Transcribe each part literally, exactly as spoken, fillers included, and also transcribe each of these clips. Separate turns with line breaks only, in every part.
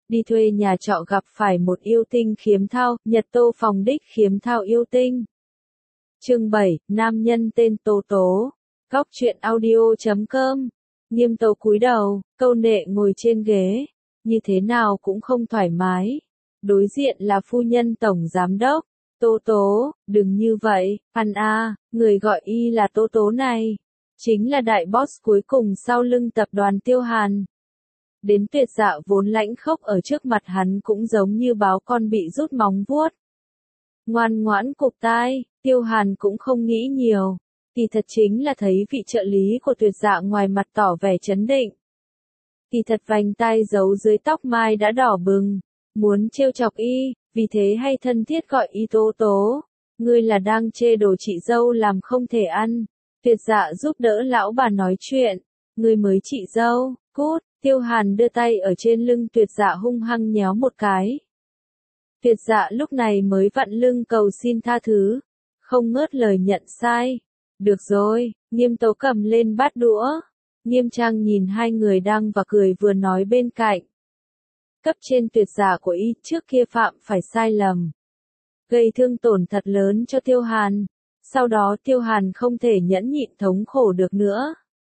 đi thuê nhà trọ gặp phải một yêu tinh khiếm thao, Nhật Tô phòng đích khiếm thao yêu tinh. Chương bảy, nam nhân tên Tố Tố. Góc truyện audio chấm com. Nghiêm Tố cúi đầu, câu nệ ngồi trên ghế, như thế nào cũng không thoải mái. Đối diện là phu nhân tổng giám đốc. Tố Tố, đừng như vậy, ăn a, người gọi y là Tố Tố này, chính là đại boss cuối cùng sau lưng tập đoàn Tiêu Hàn. Đến Tuyệt Dạ vốn lãnh khốc ở trước mặt hắn cũng giống như báo con bị rút móng vuốt. Ngoan ngoãn cụp tai, Tiêu Hàn cũng không nghĩ nhiều, thì thật chính là thấy vị trợ lý của Tuyệt Dạ ngoài mặt tỏ vẻ chấn định. Thì thật vành tai giấu dưới tóc mai đã đỏ bừng, muốn trêu chọc y, vì thế hay thân thiết gọi y Tố Tố. Ngươi là đang chê đồ chị dâu làm không thể ăn. Tuyệt Dạ giúp đỡ lão bà nói chuyện. Ngươi mới chị dâu, cút. Tiêu Hàn đưa tay ở trên lưng Tuyệt Dạ hung hăng nhéo một cái. Tuyệt Dạ lúc này mới vặn lưng cầu xin tha thứ, không ngớt lời nhận sai. Được rồi, Nghiêm Tố cầm lên bát đũa. Nghiêm Trang nhìn hai người đang và cười vừa nói bên cạnh. Cấp trên Tuyệt Dạ của y trước kia phạm phải sai lầm, gây thương tổn thật lớn cho Tiêu Hàn. Sau đó Tiêu Hàn không thể nhẫn nhịn thống khổ được nữa.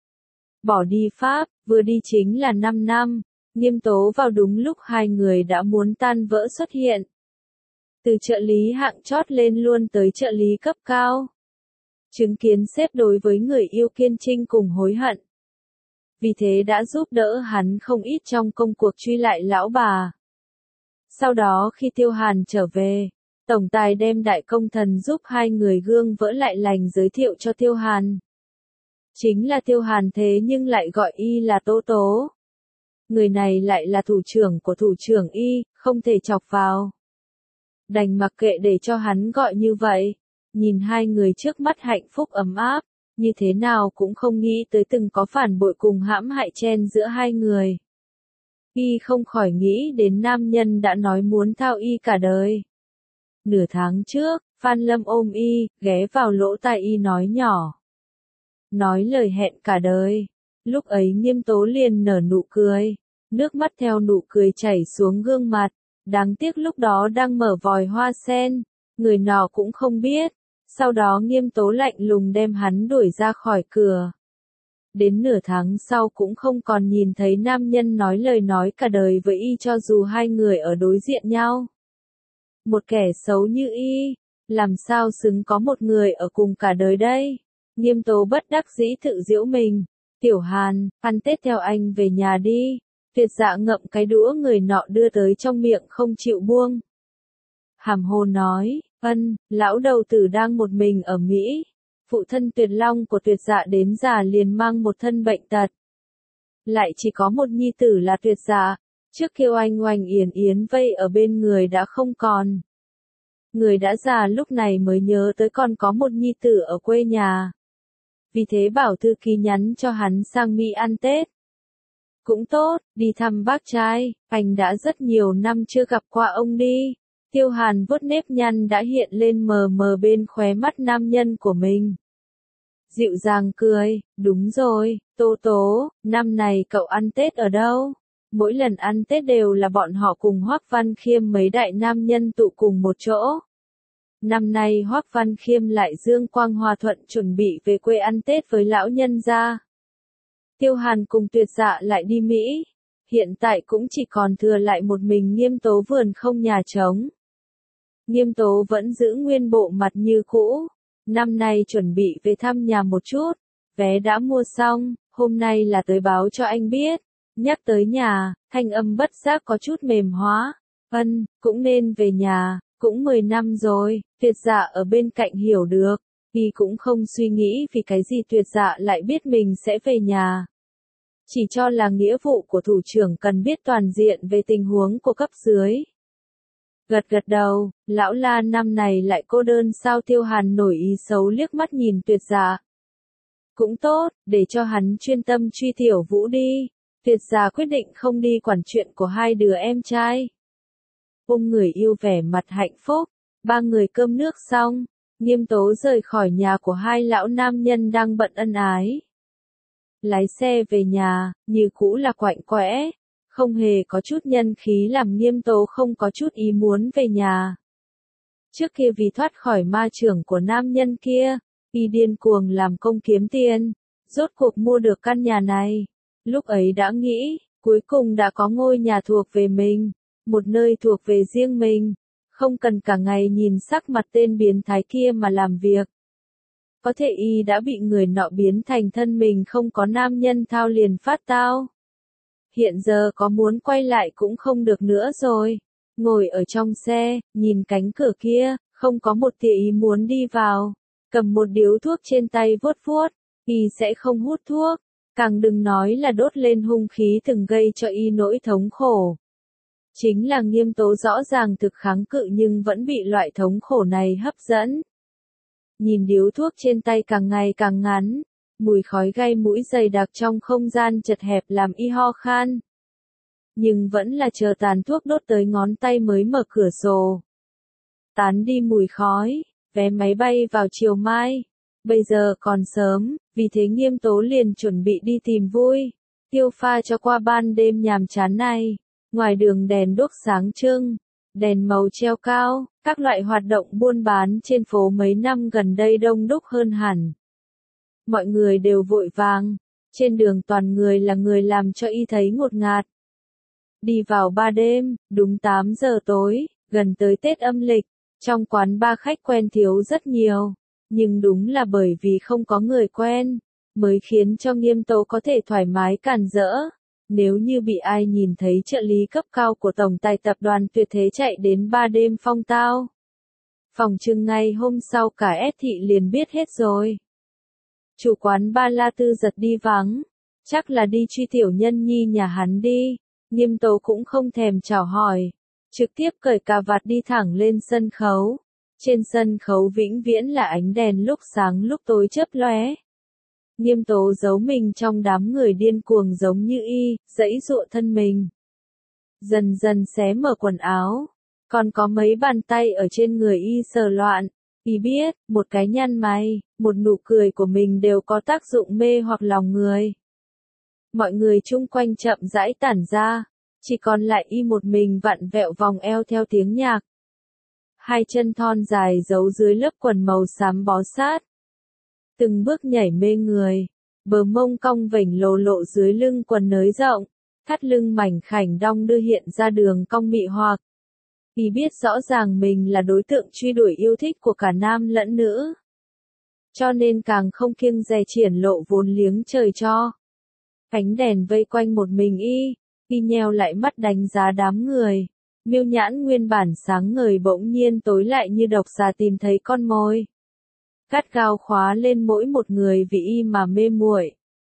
Bỏ đi Pháp, vừa đi chính là năm năm, Nghiêm Tố vào đúng lúc hai người đã muốn tan vỡ xuất hiện. Từ trợ lý hạng chót lên luôn tới trợ lý cấp cao. Chứng kiến sếp đối với người yêu kiên trinh cùng hối hận. Vì thế đã giúp đỡ hắn không ít trong công cuộc truy lại lão bà. Sau đó khi Tiêu Hàn trở về, tổng tài đem đại công thần giúp hai người gương vỡ lại lành giới thiệu cho Tiêu Hàn. Chính là Tiêu Hàn thế nhưng lại gọi y là Tố Tố. Người này lại là thủ trưởng của thủ trưởng y, không thể chọc vào. Đành mặc kệ để cho hắn gọi như vậy. Nhìn hai người trước mắt hạnh phúc ấm áp, như thế nào cũng không nghĩ tới từng có phản bội cùng hãm hại chen giữa hai người. Y không khỏi nghĩ đến nam nhân đã nói muốn thao y cả đời. Nửa tháng trước, Phan Lâm ôm y, ghé vào lỗ tai y nói nhỏ. Nói lời hẹn cả đời. Lúc ấy Nghiêm Tố liền nở nụ cười, nước mắt theo nụ cười chảy xuống gương mặt. Đáng tiếc lúc đó đang mở vòi hoa sen, người nọ cũng không biết. Sau đó Nghiêm Tố lạnh lùng đem hắn đuổi ra khỏi cửa. Đến nửa tháng sau cũng không còn nhìn thấy nam nhân nói lời nói cả đời với y cho dù hai người ở đối diện nhau. Một kẻ xấu như y, làm sao xứng có một người ở cùng cả đời đây? Nghiêm Tố bất đắc dĩ tự giễu mình. Tiểu Hàn, ăn Tết theo anh về nhà đi. Tuyệt Dạ ngậm cái đũa người nọ đưa tới trong miệng không chịu buông. Hàm hồ nói, ân, lão đầu tử đang một mình ở Mỹ. Phụ thân Tuyệt Long của Tuyệt Dạ đến già liền mang một thân bệnh tật. Lại chỉ có một nhi tử là Tuyệt Dạ, trước kêu anh oanh yến yến vây ở bên người đã không còn. Người đã già lúc này mới nhớ tới còn có một nhi tử ở quê nhà. Vì thế bảo thư ký nhắn cho hắn sang Mỹ ăn Tết. Cũng tốt, đi thăm bác trai, anh đã rất nhiều năm chưa gặp qua ông đi. Tiêu Hàn vuốt nếp nhăn đã hiện lên mờ mờ bên khóe mắt nam nhân của mình. Dịu dàng cười, đúng rồi, Tố Tố, năm này cậu ăn Tết ở đâu? Mỗi lần ăn Tết đều là bọn họ cùng Hoắc Văn Khiêm mấy đại nam nhân tụ cùng một chỗ. Năm nay Hoắc Văn Khiêm lại dương quang hòa thuận chuẩn bị về quê ăn Tết với lão nhân gia. Tiêu Hàn cùng Tuyệt Dạ lại đi Mỹ. Hiện tại cũng chỉ còn thừa lại một mình Nghiêm Tố vườn không nhà trống. Nghiêm Tố vẫn giữ nguyên bộ mặt như cũ. Năm nay chuẩn bị về thăm nhà một chút. Vé đã mua xong, hôm nay là tới báo cho anh biết. Nhắc tới nhà, thanh âm bất giác có chút mềm hóa. Ân, cũng nên về nhà, cũng mười năm rồi. Tuyệt Dạ ở bên cạnh hiểu được. Y cũng không suy nghĩ vì cái gì Tuyệt Dạ lại biết mình sẽ về nhà. Chỉ cho là nghĩa vụ của thủ trưởng cần biết toàn diện về tình huống của cấp dưới. Gật gật đầu, lão La năm này lại cô đơn sao? Tiêu Hàn nổi ý xấu liếc mắt nhìn Tuyệt Dạ. Cũng tốt, để cho hắn chuyên tâm truy Tiểu Vũ đi. Tuyệt Dạ quyết định không đi quản chuyện của hai đứa em trai. Ôm người yêu vẻ mặt hạnh phúc, ba người cơm nước xong, Nghiêm Tố rời khỏi nhà của hai lão nam nhân đang bận ân ái. Lái xe về nhà, như cũ là quạnh quẽ, Không hề có chút nhân khí làm Nghiêm Tố không có chút ý muốn về nhà. Trước kia vì thoát khỏi ma chưởng của nam nhân kia, y điên cuồng làm công kiếm tiền, rốt cuộc mua được căn nhà này. Lúc ấy đã nghĩ, cuối cùng đã có ngôi nhà thuộc về mình, một nơi thuộc về riêng mình, không cần cả ngày nhìn sắc mặt tên biến thái kia mà làm việc. Có thể y đã bị người nọ biến thành thân mình không có nam nhân thao liền phát tao. Hiện giờ có muốn quay lại cũng không được nữa rồi. Ngồi ở trong xe, nhìn cánh cửa kia, không có một tia ý muốn đi vào. Cầm một điếu thuốc trên tay vuốt vuốt, y sẽ không hút thuốc. Càng đừng nói là đốt lên hung khí từng gây cho y nỗi thống khổ. Chính là Nghiêm Tố rõ ràng thực kháng cự nhưng vẫn bị loại thống khổ này hấp dẫn. Nhìn điếu thuốc trên tay càng ngày càng ngắn, mùi khói gai mũi dày đặc trong không gian chật hẹp làm y ho khan. Nhưng vẫn là chờ tàn thuốc đốt tới ngón tay mới mở cửa sổ. Tán đi mùi khói, vé máy bay vào chiều mai. Bây giờ còn sớm, vì thế Nghiêm Tố liền chuẩn bị đi tìm vui, tiêu pha cho qua ban đêm nhàm chán này. Ngoài đường đèn đuốc sáng trưng, đèn màu treo cao, các loại hoạt động buôn bán trên phố mấy năm gần đây đông đúc hơn hẳn. Mọi người đều vội vàng, trên đường toàn người là người làm cho y thấy ngột ngạt. Đi vào ba đêm, đúng tám giờ tối, gần tới Tết âm lịch, trong quán ba khách quen thiếu rất nhiều, nhưng đúng là bởi vì không có người quen, mới khiến cho Nghiêm Tố có thể thoải mái càn rỡ. Nếu như bị ai nhìn thấy trợ lý cấp cao của tổng tài tập đoàn tuyệt thế chạy đến ba đêm phong tao, phòng trưng ngay hôm sau cả S thị liền biết hết rồi. Chủ quán ba La Tư Giật đi vắng, chắc là đi truy tiểu nhân nhi nhà hắn đi. Nghiêm Tố cũng không thèm chào hỏi, trực tiếp cởi cà vạt đi thẳng lên sân khấu. Trên sân khấu vĩnh viễn là ánh đèn lúc sáng lúc tối chớp lóe. Nghiêm Tố giấu mình trong đám người điên cuồng giống như y, giãy giụa thân mình. Dần dần xé mở quần áo, còn có mấy bàn tay ở trên người y sờ loạn. Y biết, một cái nhăn mày, một nụ cười của mình đều có tác dụng mê hoặc lòng người. Mọi người chung quanh chậm rãi tản ra, chỉ còn lại y một mình vặn vẹo vòng eo theo tiếng nhạc. Hai chân thon dài giấu dưới lớp quần màu xám bó sát. Từng bước nhảy mê người, bờ mông cong vểnh lồ lộ dưới lưng quần nới rộng, thắt lưng mảnh khảnh đong đưa hiện ra đường cong mị hoặc. Y biết rõ ràng mình là đối tượng truy đuổi yêu thích của cả nam lẫn nữ, cho nên càng không kiêng dè triển lộ vốn liếng trời cho. Ánh đèn vây quanh một mình y, y nheo lại mắt đánh giá đám người. Miêu nhãn nguyên bản sáng ngời bỗng nhiên tối lại như độc xà tìm thấy con mồi. Gắt gao khóa lên mỗi một người vì y mà mê muội.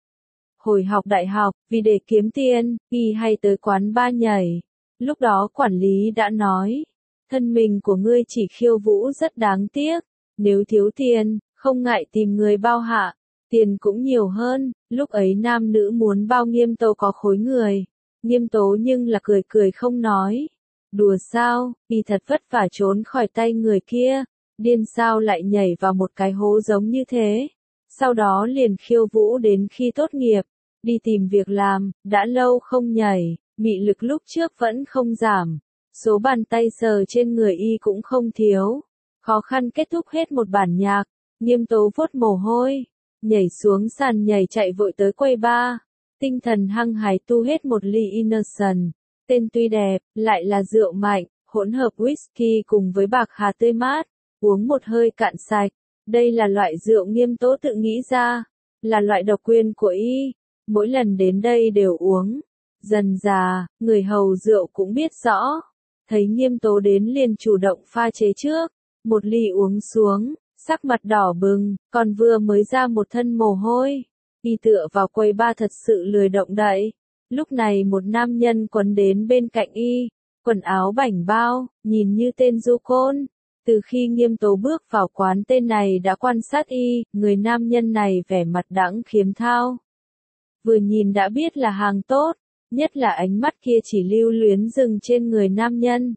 Hồi học đại học, vì để kiếm tiền, y hay tới quán ba nhảy. Lúc đó quản lý đã nói, thân mình của ngươi chỉ khiêu vũ rất đáng tiếc. Nếu thiếu tiền, không ngại tìm người bao hạ. Tiền cũng nhiều hơn, lúc ấy nam nữ muốn bao Nghiêm Tố có khối người. Nghiêm Tố nhưng là cười cười không nói. Đùa sao, y thật vất vả trốn khỏi tay người kia. Điên sao lại nhảy vào một cái hố giống như thế. Sau đó liền khiêu vũ đến khi tốt nghiệp. Đi tìm việc làm, đã lâu không nhảy, mị lực lúc trước vẫn không giảm. Số bàn tay sờ trên người y cũng không thiếu. Khó khăn kết thúc hết một bản nhạc. Nghiêm Tố vuốt mồ hôi, nhảy xuống sàn nhảy chạy vội tới quầy bar. Tinh thần hăng hái tu hết một ly Innocent. Tên tuy đẹp, lại là rượu mạnh, hỗn hợp whisky cùng với bạc hà tươi mát. Uống một hơi cạn sạch. Đây là loại rượu Nghiêm Tố tự nghĩ ra, là loại độc quyền của y. Mỗi lần đến đây đều uống. Dần dà, người hầu rượu cũng biết rõ. Thấy Nghiêm Tố đến liền chủ động pha chế trước. Một ly uống xuống, sắc mặt đỏ bừng, còn vừa mới ra một thân mồ hôi. Y tựa vào quầy bar thật sự lười động đậy. Lúc này một nam nhân quấn đến bên cạnh y, quần áo bảnh bao, nhìn như tên du côn. Từ khi Nghiêm Tố bước vào quán tên này đã quan sát y, người nam nhân này vẻ mặt đãng khiếm thao. Vừa nhìn đã biết là hàng tốt, nhất là ánh mắt kia chỉ lưu luyến dừng trên người nam nhân.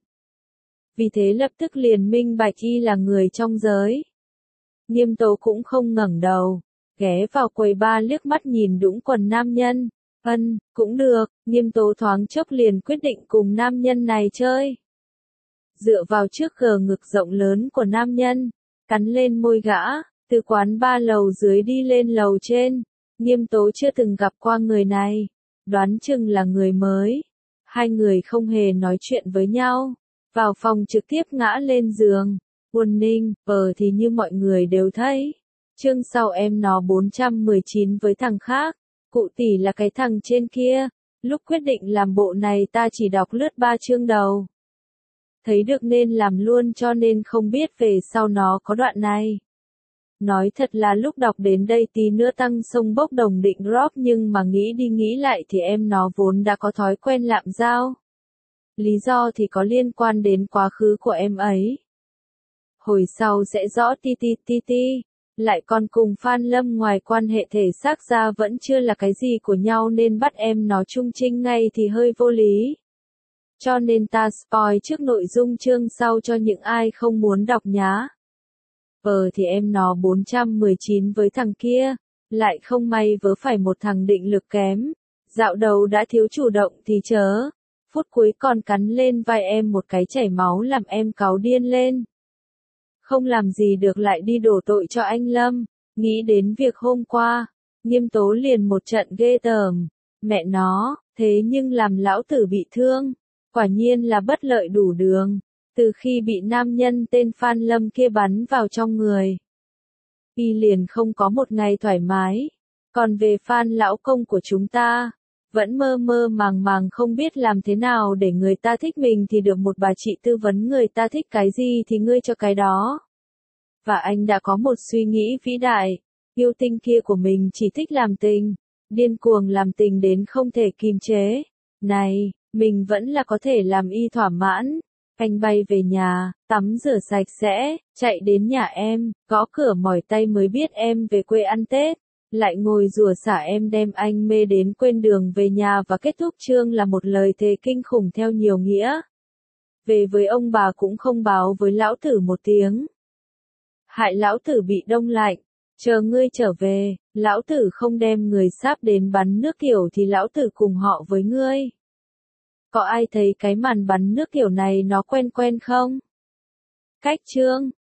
Vì thế lập tức liền minh bạch y là người trong giới. Nghiêm Tố cũng không ngẩng đầu, ghé vào quầy bar liếc mắt nhìn đũng quần nam nhân, Ân, cũng được, Nghiêm Tố thoáng chốc liền quyết định cùng nam nhân này chơi. Dựa vào trước gờ ngực rộng lớn của nam nhân, cắn lên môi gã, từ quán ba lầu dưới đi lên lầu trên. Nghiêm Tố chưa từng gặp qua người này, đoán chừng là người mới. Hai người không hề nói chuyện với nhau, vào phòng trực tiếp ngã lên giường. Buồn ninh, vờ thì như mọi người đều thấy. Chương sau em nó bốn trăm mười chín với thằng khác, cụ tỷ là cái thằng trên kia. Lúc quyết định làm bộ này ta chỉ đọc lướt ba chương đầu. Thấy được nên làm luôn cho nên không biết về sau nó có đoạn này. Nói thật là lúc đọc đến đây tí nữa tăng sông bốc đồng định drop nhưng mà nghĩ đi nghĩ lại thì em nó vốn đã có thói quen lạm giao. Lý do thì có liên quan đến quá khứ của em ấy. Hồi sau sẽ rõ ti ti ti ti. Lại còn cùng Phan Lâm ngoài quan hệ thể xác ra vẫn chưa là cái gì của nhau nên bắt em nó chung trinh ngay thì hơi vô lý. Cho nên ta spoil trước nội dung chương sau cho những ai không muốn đọc nhá. Vờ thì em nó bốn trăm mười chín với thằng kia, lại không may vớ phải một thằng định lực kém. Dạo đầu đã thiếu chủ động thì chớ, phút cuối còn cắn lên vai em một cái chảy máu làm em cáu điên lên. Không làm gì được lại đi đổ tội cho anh Lâm, nghĩ đến việc hôm qua, Nghiêm Tố liền một trận ghê tởm. Mẹ nó, thế nhưng làm lão tử bị thương, quả nhiên là bất lợi đủ đường. Từ khi bị nam nhân tên Phan Lâm kia bắn vào trong người, y liền không có một ngày thoải mái. Còn về Phan lão công của chúng ta, vẫn mơ mơ màng màng không biết làm thế nào để người ta thích mình thì được một bà chị tư vấn người ta thích cái gì thì ngươi cho cái đó. Và anh đã có một suy nghĩ vĩ đại, yêu tinh kia của mình chỉ thích làm tình, điên cuồng làm tình đến không thể kìm chế. Này, mình vẫn là có thể làm y thỏa mãn. Anh bay về nhà, tắm rửa sạch sẽ, chạy đến nhà em, gõ cửa mỏi tay mới biết em về quê ăn Tết. Lại ngồi rủa xả em đem anh mê đến quên đường về nhà và kết thúc chương là một lời thề kinh khủng theo nhiều nghĩa. Về với ông bà cũng không báo với lão tử một tiếng. Hại lão tử bị đông lạnh, chờ ngươi trở về, lão tử không đem người sáp đến bắn nước kiểu thì lão tử cùng họ với ngươi. Có ai thấy cái màn bắn nước kiểu này nó quen quen không? Cách chương